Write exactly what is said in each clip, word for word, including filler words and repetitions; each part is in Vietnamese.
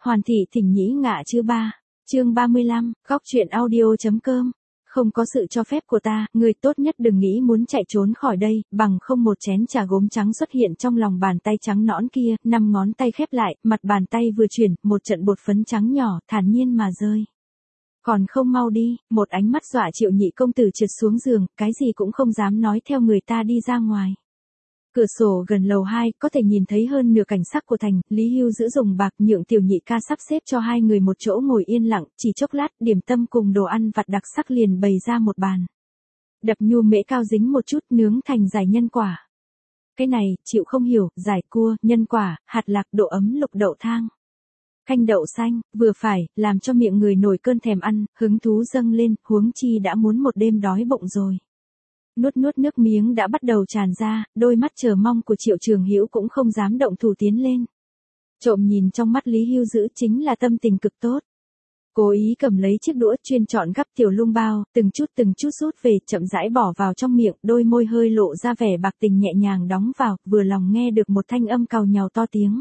Hoàn thị thỉnh nhĩ ngạ chứ ba. Chương ba mươi lăm, góc truyện audio.com. Không có sự cho phép của ta, ngươi tốt nhất đừng nghĩ muốn chạy trốn khỏi đây, bằng không một chén trà gốm trắng xuất hiện trong lòng bàn tay trắng nõn kia, năm ngón tay khép lại, mặt bàn tay vừa chuyển, một trận bột phấn trắng nhỏ, thản nhiên mà rơi. Còn không mau đi, một ánh mắt dọa Triệu nhị công tử trượt xuống giường, cái gì cũng không dám nói theo người ta đi ra ngoài. Cửa sổ gần lầu hai, có thể nhìn thấy hơn nửa cảnh sắc của thành, Lý Hưu giữ dùng bạc nhượng tiểu nhị ca sắp xếp cho hai người một chỗ ngồi yên lặng, chỉ chốc lát, điểm tâm cùng đồ ăn vặt đặc sắc liền bày ra một bàn. Đập nhu mễ cao dính một chút nướng thành giải nhân quả. Cái này, chịu không hiểu, giải cua, nhân quả, hạt lạc, độ ấm lục đậu thang. Canh đậu xanh, vừa phải, làm cho miệng người nổi cơn thèm ăn, hứng thú dâng lên, huống chi đã muốn một đêm đói bụng rồi. Nuốt nuốt nước miếng đã bắt đầu tràn ra, đôi mắt chờ mong của Triệu Trường Hữu cũng không dám động thủ tiến lên. Trộm nhìn trong mắt Lý Hưu giữ chính là tâm tình cực tốt. Cố ý cầm lấy chiếc đũa chuyên chọn gắp tiểu lung bao, từng chút từng chút rút về, chậm rãi bỏ vào trong miệng, đôi môi hơi lộ ra vẻ bạc tình nhẹ nhàng đóng vào, vừa lòng nghe được một thanh âm cào nhàu to tiếng.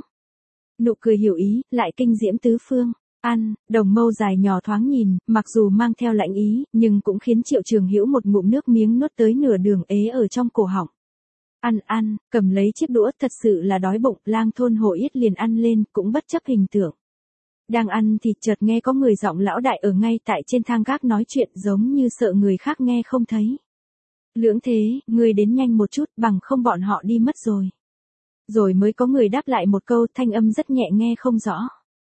Nụ cười hiểu ý, lại kinh diễm tứ phương. Ăn, đồng mâu dài nhỏ thoáng nhìn, mặc dù mang theo lạnh ý, nhưng cũng khiến Triệu Trường Hữu một ngụm nước miếng nuốt tới nửa đường ế ở trong cổ họng. Ăn ăn, cầm lấy chiếc đũa, thật sự là đói bụng, lang thôn hổ yết liền ăn lên, cũng bất chấp hình tượng. Đang ăn thì chợt nghe có người giọng lão đại ở ngay tại trên thang gác nói chuyện, giống như sợ người khác nghe không thấy. Lưỡng thế, người đến nhanh một chút, bằng không bọn họ đi mất rồi. Rồi mới có người đáp lại một câu, thanh âm rất nhẹ nghe không rõ.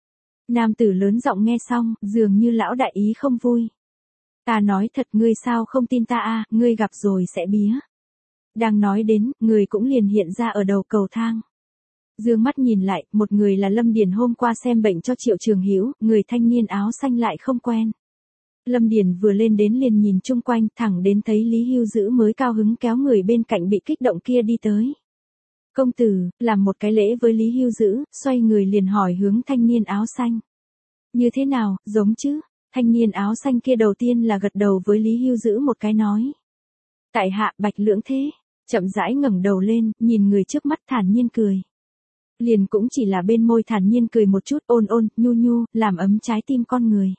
Nam tử lớn giọng nghe xong, dường như lão đại ý không vui. Ta nói thật, ngươi sao không tin ta a, ngươi gặp rồi sẽ bía. Đang nói đến, người cũng liền hiện ra ở đầu cầu thang. Dương mắt nhìn lại, một người là Lâm Điền hôm qua xem bệnh cho Triệu Trường Hữu, người thanh niên áo xanh lại không quen. Lâm Điền vừa lên đến liền nhìn chung quanh, thẳng đến thấy Lý Hưu giữ mới cao hứng kéo người bên cạnh bị kích động kia đi tới. Công tử, làm một cái lễ với Lý Hưu giữ, xoay người liền hỏi hướng thanh niên áo xanh. Như thế nào, giống chứ? Thanh niên áo xanh kia đầu tiên là gật đầu với Lý Hưu giữ một cái nói. Tại hạ Bạch Lưỡng Thế, chậm rãi ngẩng đầu lên, nhìn người trước mắt thản nhiên cười. Liền cũng chỉ là bên môi thản nhiên cười một chút ôn ôn, nhu nhu, làm ấm trái tim con người.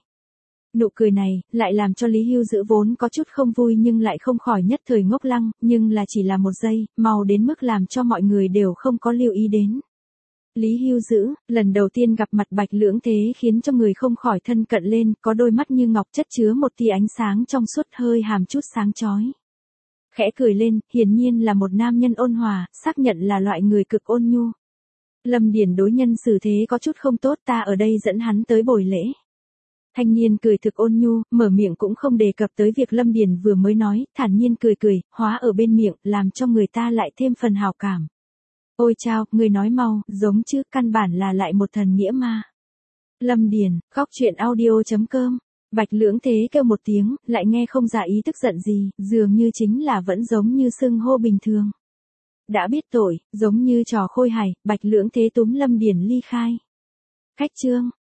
Nụ cười này, lại làm cho Lý Hưu giữ vốn có chút không vui nhưng lại không khỏi nhất thời ngốc lăng, nhưng là chỉ là một giây, mau đến mức làm cho mọi người đều không có lưu ý đến. Lý Hưu giữ, lần đầu tiên gặp mặt Bạch Lưỡng Thế khiến cho người không khỏi thân cận lên, có đôi mắt như ngọc chất chứa một tia ánh sáng trong suốt hơi hàm chút sáng chói. Khẽ cười lên, hiển nhiên là một nam nhân ôn hòa, xác nhận là loại người cực ôn nhu. Lâm Điền đối nhân xử thế có chút không tốt, ta ở đây dẫn hắn tới bồi lễ. Thanh niên cười thực ôn nhu, mở miệng cũng không đề cập tới việc Lâm Điền vừa mới nói, thản nhiên cười cười, hóa ở bên miệng, làm cho người ta lại thêm phần hảo cảm. Ôi chao, người nói mau, giống chứ, căn bản là lại một thần nghĩa ma. Lâm Điền, góc truyện audio.com. Bạch Lưỡng Thế kêu một tiếng, lại nghe không ra ý tức giận gì, dường như chính là vẫn giống như xưng hô bình thường. Đã biết tội, giống như trò khôi hài, Bạch Lưỡng Thế túm Lâm Điền ly khai. Khách trương,